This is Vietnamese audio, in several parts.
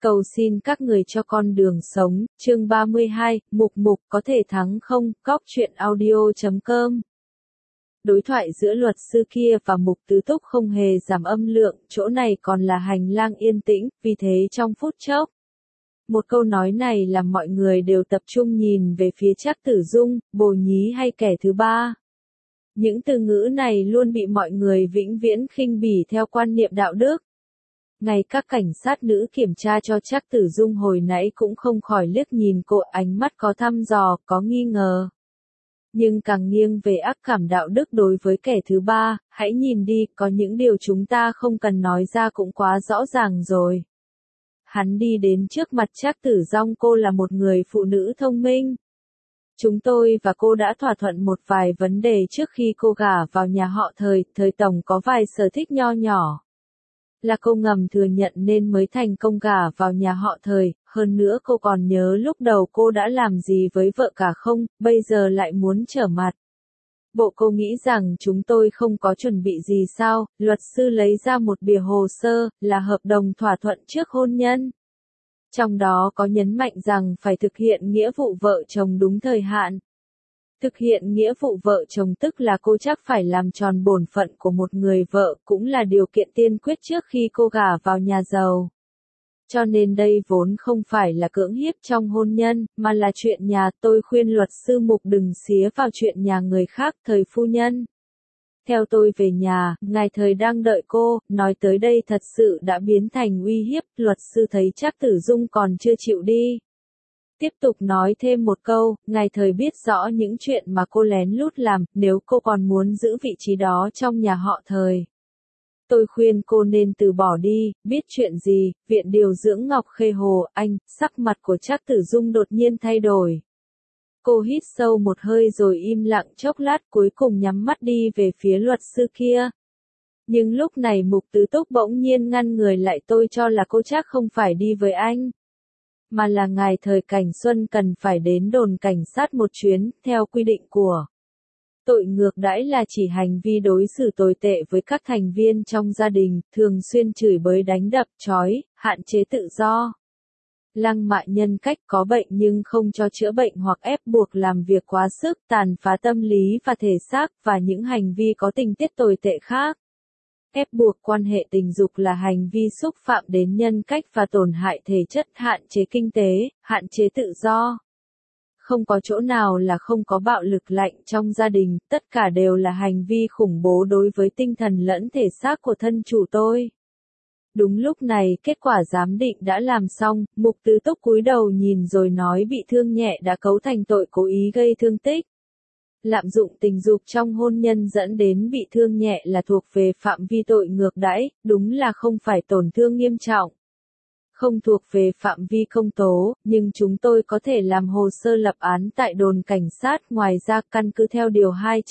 Cầu xin các người cho con đường sống, chương 32, mục có thể thắng không, góc chuyện audio.com. Đối thoại giữa luật sư kia và Mục Tứ Túc không hề giảm âm lượng, chỗ này còn là hành lang yên tĩnh, vì thế trong phút chốc. Một câu nói này làm mọi người đều tập trung nhìn về phía Trác Tử Dung, bồ nhí hay kẻ thứ ba. Những từ ngữ này luôn bị mọi người vĩnh viễn khinh bỉ theo quan niệm đạo đức. Ngay các cảnh sát nữ kiểm tra cho Trác Tử Dung hồi nãy cũng không khỏi liếc nhìn cô, ánh mắt có thăm dò, có nghi ngờ. Nhưng càng nghiêng về ác cảm đạo đức đối với kẻ thứ ba, hãy nhìn đi, có những điều chúng ta không cần nói ra cũng quá rõ ràng rồi. Hắn đi đến trước mặt Trác Tử Dung, cô là một người phụ nữ thông minh. Chúng tôi và cô đã thỏa thuận một vài vấn đề trước khi cô gả vào nhà họ Thời Tổng có vài sở thích nho nhỏ. Là cô ngầm thừa nhận nên mới thành công gả vào nhà họ Thời, hơn nữa cô còn nhớ lúc đầu cô đã làm gì với vợ cả không, bây giờ lại muốn trở mặt. Bộ cô nghĩ rằng chúng tôi không có chuẩn bị gì sao, luật sư lấy ra một bìa hồ sơ, là hợp đồng thỏa thuận trước hôn nhân. Trong đó có nhấn mạnh rằng phải thực hiện nghĩa vụ vợ chồng đúng thời hạn. Thực hiện nghĩa vụ vợ chồng tức là cô chắc phải làm tròn bổn phận của một người vợ, cũng là điều kiện tiên quyết trước khi cô gả vào nhà giàu. Cho nên đây vốn không phải là cưỡng hiếp trong hôn nhân, mà là chuyện nhà. Tôi khuyên luật sư Mục đừng xía vào chuyện nhà người khác, Thời phu nhân. Theo tôi về nhà, ngài Thời đang đợi cô, nói tới đây thật sự đã biến thành uy hiếp, luật sư thấy Trác Tử Dung còn chưa chịu đi. Tiếp tục nói thêm một câu, ngài Thời biết rõ những chuyện mà cô lén lút làm, nếu cô còn muốn giữ vị trí đó trong nhà họ Thời. Tôi khuyên cô nên từ bỏ đi, biết chuyện gì, viện điều dưỡng Ngọc Khê Hồ, anh, sắc mặt của Trác Tử Dung đột nhiên thay đổi. Cô hít sâu một hơi rồi im lặng chốc lát cuối cùng nhắm mắt đi về phía luật sư kia. Nhưng lúc này Mục Tứ Túc bỗng nhiên ngăn người lại, tôi cho là cô chắc không phải đi với anh. Mà là ngài Thời Cảnh Xuân cần phải đến đồn cảnh sát một chuyến, theo quy định của tội ngược đãi là chỉ hành vi đối xử tồi tệ với các thành viên trong gia đình, thường xuyên chửi bới đánh đập, trói, hạn chế tự do. Lăng mạ nhân cách, có bệnh nhưng không cho chữa bệnh hoặc ép buộc làm việc quá sức, tàn phá tâm lý và thể xác, và những hành vi có tình tiết tồi tệ khác. Ép buộc quan hệ tình dục là hành vi xúc phạm đến nhân cách và tổn hại thể chất, hạn chế kinh tế, hạn chế tự do. Không có chỗ nào là không có bạo lực lạnh trong gia đình, tất cả đều là hành vi khủng bố đối với tinh thần lẫn thể xác của thân chủ tôi. Đúng lúc này, kết quả giám định đã làm xong, Mục Tứ Túc cúi đầu nhìn rồi nói bị thương nhẹ đã cấu thành tội cố ý gây thương tích. Lạm dụng tình dục trong hôn nhân dẫn đến bị thương nhẹ là thuộc về phạm vi tội ngược đãi, đúng là không phải tổn thương nghiêm trọng. Không thuộc về phạm vi công tố, nhưng chúng tôi có thể làm hồ sơ lập án tại đồn cảnh sát, ngoài ra căn cứ theo điều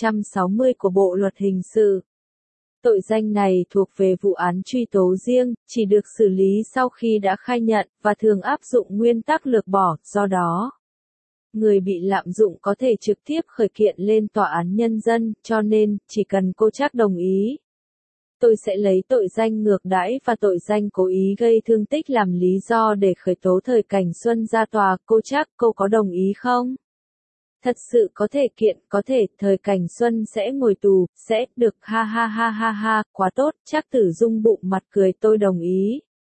260 của Bộ Luật Hình sự. Tội danh này thuộc về vụ án truy tố riêng, chỉ được xử lý sau khi đã khai nhận, và thường áp dụng nguyên tắc lược bỏ, do đó người bị lạm dụng có thể trực tiếp khởi kiện lên tòa án nhân dân, cho nên, chỉ cần cô Trác đồng ý. Tôi sẽ lấy tội danh ngược đãi và tội danh cố ý gây thương tích làm lý do để khởi tố Thời Cảnh Xuân ra tòa, cô Trác, cô có đồng ý không? Thật sự có thể kiện, có thể, Thời Cảnh Xuân sẽ ngồi tù, sẽ, được, ha ha ha ha ha, quá tốt, Trác Tử Dung bụng mặt cười, tôi đồng ý.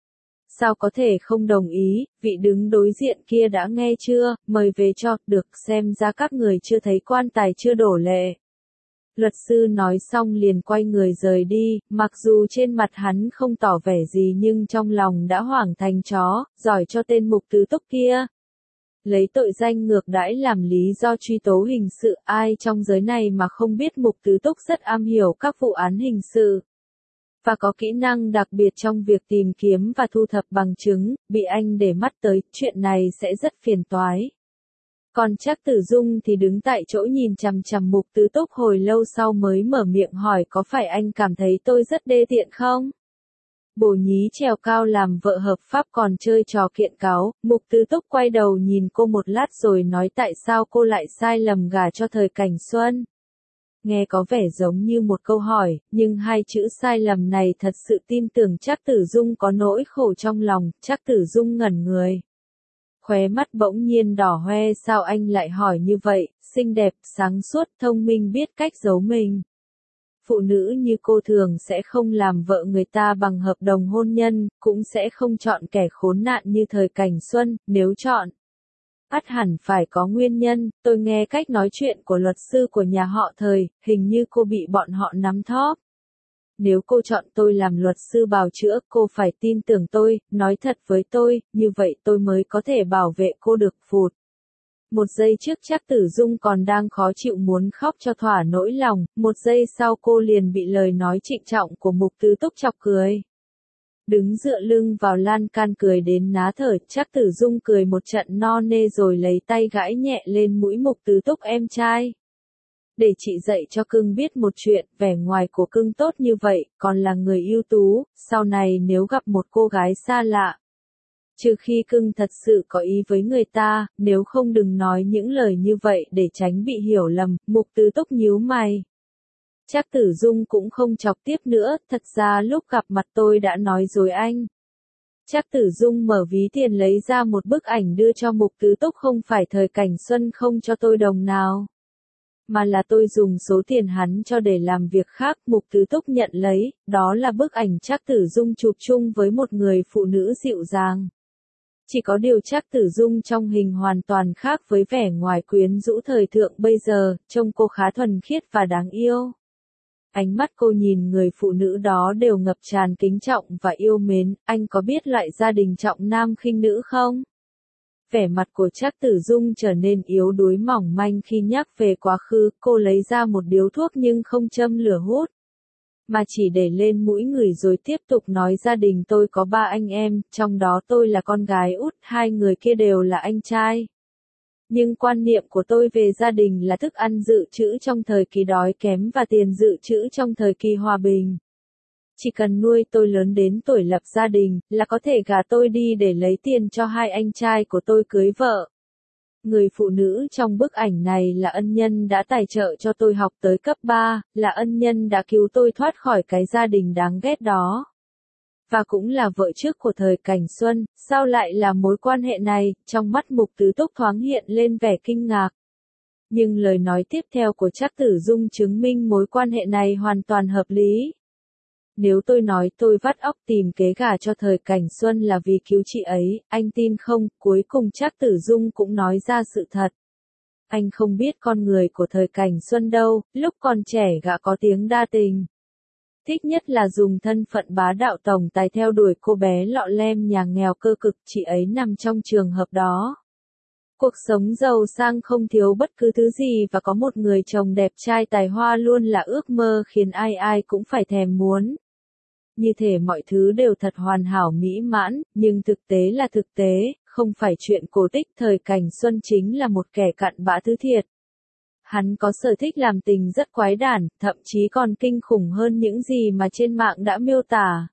Sao có thể không đồng ý, vị đứng đối diện kia đã nghe chưa, mời về cho, được, xem ra các người chưa thấy quan tài chưa đổ lệ. Luật sư nói xong liền quay người rời đi, mặc dù trên mặt hắn không tỏ vẻ gì nhưng trong lòng đã hoảng thành chó, giỏi cho tên Mục Tứ Túc kia. Lấy tội danh ngược đãi làm lý do truy tố hình sự, ai trong giới này mà không biết Mục Tứ Túc rất am hiểu các vụ án hình sự. Và có kỹ năng đặc biệt trong việc tìm kiếm và thu thập bằng chứng, bị anh để mắt tới, chuyện này sẽ rất phiền toái. Còn Trác Tử Dung thì đứng tại chỗ nhìn chằm chằm Mục Tứ Túc hồi lâu sau mới mở miệng hỏi, có phải anh cảm thấy tôi rất đê tiện không? Bồ nhí trèo cao làm vợ hợp pháp còn chơi trò kiện cáo, Mục Tứ Túc quay đầu nhìn cô một lát rồi nói tại sao cô lại sai lầm gả cho Thời Cảnh Xuân. nghe có vẻ giống như một câu hỏi, nhưng hai chữ sai lầm này thật sự tin tưởng Trác Tử Dung có nỗi khổ trong lòng. Trác Tử Dung ngẩn người. Khóe mắt bỗng nhiên đỏ hoe, sao anh lại hỏi như vậy, xinh đẹp, sáng suốt, thông minh, biết cách giấu mình. Phụ nữ như cô thường sẽ không làm vợ người ta bằng hợp đồng hôn nhân, cũng sẽ không chọn kẻ khốn nạn như Thời Cảnh Xuân, nếu chọn. Ắt hẳn phải có nguyên nhân. Tôi nghe cách nói chuyện của luật sư của nhà họ Thời, hình như cô bị bọn họ nắm thóp. Nếu cô chọn tôi làm luật sư bào chữa, cô phải tin tưởng tôi, nói thật với tôi, như vậy tôi mới có thể bảo vệ cô được. Phụt. Một giây trước Trác Tử Dung còn đang khó chịu muốn khóc cho thỏa nỗi lòng, một giây sau cô liền bị lời nói trịnh trọng của Mục Tứ Túc chọc cười. Đứng dựa lưng vào lan can cười đến ná thở, Trác Tử Dung cười một trận no nê rồi lấy tay gãi nhẹ lên mũi Mục Tứ Túc, em trai. Để chị dạy cho cưng biết một chuyện, vẻ ngoài của cưng tốt như vậy, còn là người ưu tú, sau này nếu gặp một cô gái xa lạ. Trừ khi cưng thật sự có ý với người ta, nếu không đừng nói những lời như vậy để tránh bị hiểu lầm. Mục Tứ Túc nhíu mày. Trác Tử Dung cũng không chọc tiếp nữa, thật ra lúc gặp mặt tôi đã nói rồi anh. Trác Tử Dung mở ví tiền lấy ra một bức ảnh đưa cho Mục Tứ Túc, không phải Thời Cảnh Xuân không cho tôi đồng nào. Mà là tôi dùng số tiền hắn cho để làm việc khác. Mục Tứ Túc nhận lấy, đó là bức ảnh Trác Tử Dung chụp chung với một người phụ nữ dịu dàng. Chỉ có điều Trác Tử Dung trong hình hoàn toàn khác với vẻ ngoài quyến rũ thời thượng bây giờ, trông cô khá thuần khiết và đáng yêu. Ánh mắt cô nhìn người phụ nữ đó đều ngập tràn kính trọng và yêu mến. Anh có biết loại gia đình trọng nam khinh nữ không? Vẻ mặt của Trác Tử Dung trở nên yếu đuối mỏng manh khi nhắc về quá khứ. Cô lấy ra một điếu thuốc nhưng không châm lửa hút, mà chỉ để lên mũi người rồi tiếp tục nói, gia đình tôi có 3 anh em, trong đó tôi là con gái út, 2 người kia đều là anh trai. Nhưng quan niệm của tôi về gia đình là thức ăn dự trữ trong thời kỳ đói kém và tiền dự trữ trong thời kỳ hòa bình. Chỉ cần nuôi tôi lớn đến tuổi lập gia đình, là có thể gả tôi đi để lấy tiền cho 2 anh trai của tôi cưới vợ. Người phụ nữ trong bức ảnh này là ân nhân đã tài trợ cho tôi học tới cấp 3, là ân nhân đã cứu tôi thoát khỏi cái gia đình đáng ghét đó. Và cũng là vợ trước của Thời Cảnh Xuân. Sao lại là mối quan hệ này? Trong mắt Mục Tứ Túc thoáng hiện lên vẻ kinh ngạc. Nhưng lời nói tiếp theo của Trác Tử Dung chứng minh mối quan hệ này hoàn toàn hợp lý. Nếu tôi nói tôi vắt óc tìm kế gả cho Thời Cảnh Xuân là vì cứu chị ấy, anh tin không? Cuối cùng Trác Tử Dung cũng nói ra sự thật. Anh không biết con người của Thời Cảnh Xuân đâu, lúc còn trẻ gã có tiếng đa tình. Thích nhất là dùng thân phận bá đạo tổng tài theo đuổi cô bé lọ lem nhà nghèo cơ cực, chị ấy nằm trong trường hợp đó. Cuộc sống giàu sang không thiếu bất cứ thứ gì và có một người chồng đẹp trai tài hoa luôn là ước mơ khiến ai ai cũng phải thèm muốn. Như thể mọi thứ đều thật hoàn hảo mỹ mãn, nhưng thực tế là thực tế, không phải chuyện cổ tích. Thời Cảnh Xuân chính là một kẻ cặn bã thứ thiệt. Hắn có sở thích làm tình rất quái đản, thậm chí còn kinh khủng hơn những gì mà trên mạng đã miêu tả.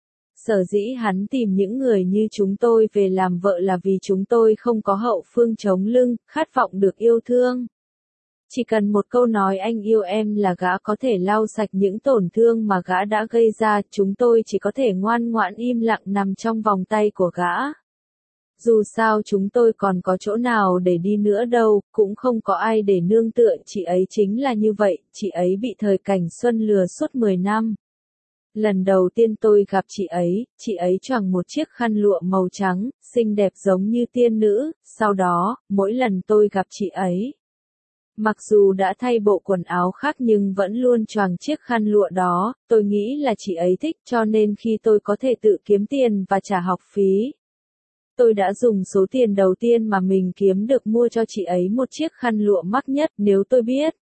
Sở dĩ hắn tìm những người như chúng tôi về làm vợ là vì chúng tôi không có hậu phương chống lưng, khát vọng được yêu thương. Chỉ cần một câu nói anh yêu em là gã có thể lau sạch những tổn thương mà gã đã gây ra, chúng tôi chỉ có thể ngoan ngoãn im lặng nằm trong vòng tay của gã. Dù sao chúng tôi còn có chỗ nào để đi nữa đâu, cũng không có ai để nương tựa, chị ấy chính là như vậy, chị ấy bị Thời Cảnh Xuân lừa suốt 10 năm. Lần đầu tiên tôi gặp chị ấy choàng một chiếc khăn lụa màu trắng, xinh đẹp giống như tiên nữ, sau đó, mỗi lần tôi gặp chị ấy, mặc dù đã thay bộ quần áo khác nhưng vẫn luôn choàng chiếc khăn lụa đó, tôi nghĩ là chị ấy thích, cho nên khi tôi có thể tự kiếm tiền và trả học phí, tôi đã dùng số tiền đầu tiên mà mình kiếm được mua cho chị ấy một chiếc khăn lụa mắc nhất. Nếu tôi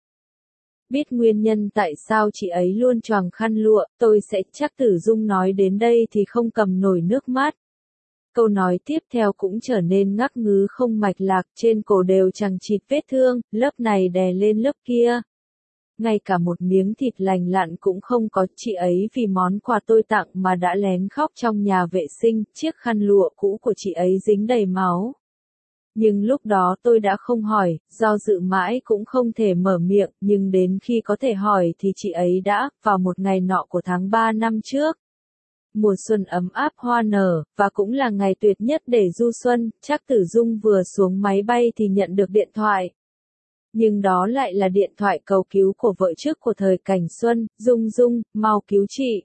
biết nguyên nhân tại sao chị ấy luôn choàng khăn lụa, tôi sẽ. Trác Tử Dung nói đến đây thì không cầm nổi nước mắt. Câu nói tiếp theo cũng trở nên ngắc ngứ không mạch lạc, trên cổ đều chằng chịt vết thương, lớp này đè lên lớp kia. Ngay cả một miếng thịt lành lặn cũng không có, chị ấy vì món quà tôi tặng mà đã lén khóc trong nhà vệ sinh, chiếc khăn lụa cũ của chị ấy dính đầy máu. Nhưng lúc đó tôi đã không hỏi, do dự mãi cũng không thể mở miệng, nhưng đến khi có thể hỏi thì chị ấy đã, vào một ngày nọ của tháng 3 năm trước. Mùa xuân ấm áp hoa nở, và cũng là ngày tuyệt nhất để du xuân, Trác Tử Dung vừa xuống máy bay thì nhận được điện thoại. Nhưng đó lại là điện thoại cầu cứu của vợ trước của thời Cảnh Xuân, Dung Dung, mau cứu chị.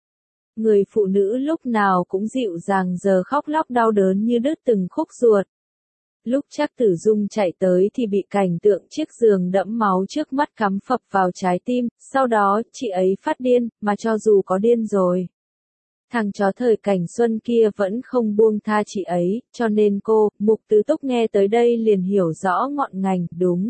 Người phụ nữ lúc nào cũng dịu dàng giờ khóc lóc đau đớn như đứt từng khúc ruột. Lúc Trác Tử Dung chạy tới thì bị cảnh tượng chiếc giường đẫm máu trước mắt cắm phập vào trái tim, sau đó chị ấy phát điên, mà cho dù có điên rồi. Thằng chó thời Cảnh Xuân kia vẫn không buông tha chị ấy, cho nên cô, Mục Tứ Túc nghe tới đây liền hiểu rõ ngọn ngành, đúng.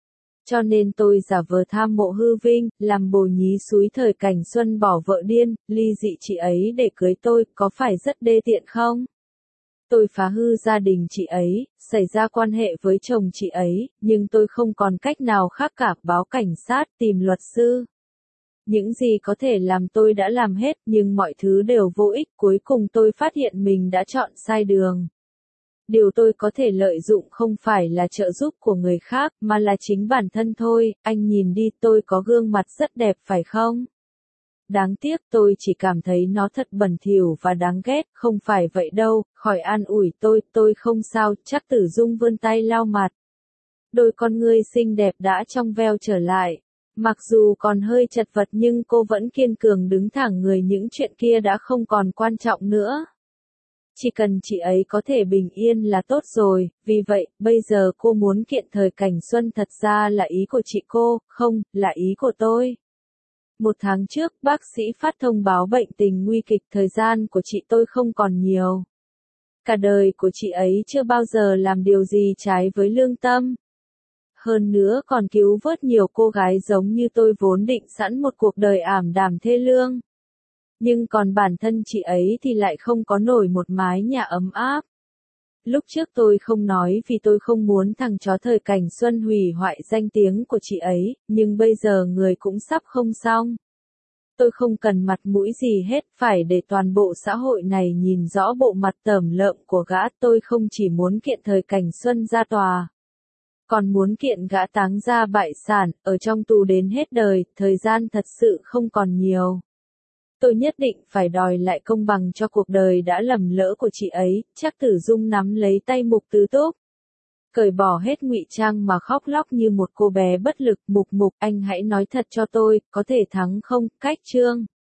Cho nên tôi giả vờ tham mộ hư vinh, làm bồ nhí xúi thời Cảnh Xuân bỏ vợ điên, ly dị chị ấy để cưới tôi, có phải rất đê tiện không? Tôi phá hư gia đình chị ấy, xảy ra quan hệ với chồng chị ấy, nhưng tôi không còn cách nào khác cả, báo cảnh sát, tìm luật sư. Những gì có thể làm tôi đã làm hết, nhưng mọi thứ đều vô ích, cuối cùng tôi phát hiện mình đã chọn sai đường. Điều tôi có thể lợi dụng không phải là trợ giúp của người khác, mà là chính bản thân thôi, anh nhìn đi, tôi có gương mặt rất đẹp phải không? Đáng tiếc tôi chỉ cảm thấy nó thật bẩn thỉu và đáng ghét, không phải vậy đâu, khỏi an ủi tôi không sao, Trác Tử Dung vươn tay lau mặt. Đôi con ngươi xinh đẹp đã trong veo trở lại. Mặc dù còn hơi chật vật nhưng cô vẫn kiên cường đứng thẳng người, những chuyện kia đã không còn quan trọng nữa. Chỉ cần chị ấy có thể bình yên là tốt rồi, vì vậy, bây giờ cô muốn kiện thời Cảnh Xuân thật ra là ý của chị cô, không, là ý của tôi. 1 tháng trước, bác sĩ phát thông báo bệnh tình nguy kịch, thời gian của chị tôi không còn nhiều. Cả đời của chị ấy chưa bao giờ làm điều gì trái với lương tâm. Hơn nữa còn cứu vớt nhiều cô gái giống như tôi vốn định sẵn một cuộc đời ảm đạm thê lương. Nhưng còn bản thân chị ấy thì lại không có nổi một mái nhà ấm áp. Lúc trước tôi không nói vì tôi không muốn thằng chó thời Cảnh Xuân hủy hoại danh tiếng của chị ấy, nhưng bây giờ người cũng sắp không xong. Tôi không cần mặt mũi gì hết, phải để toàn bộ xã hội này nhìn rõ bộ mặt tởm lợm của gã. Tôi không chỉ muốn kiện thời Cảnh Xuân ra tòa, còn muốn kiện gã táng ra bại sản, ở trong tù đến hết đời, thời gian thật sự không còn nhiều. Tôi nhất định phải đòi lại công bằng cho cuộc đời đã lầm lỡ của chị ấy. Trác Tử Dung nắm lấy tay Mục Tứ Túc, cởi bỏ hết ngụy trang mà khóc lóc như một cô bé bất lực. Mục, anh hãy nói thật cho tôi, có thể thắng không? Cách chương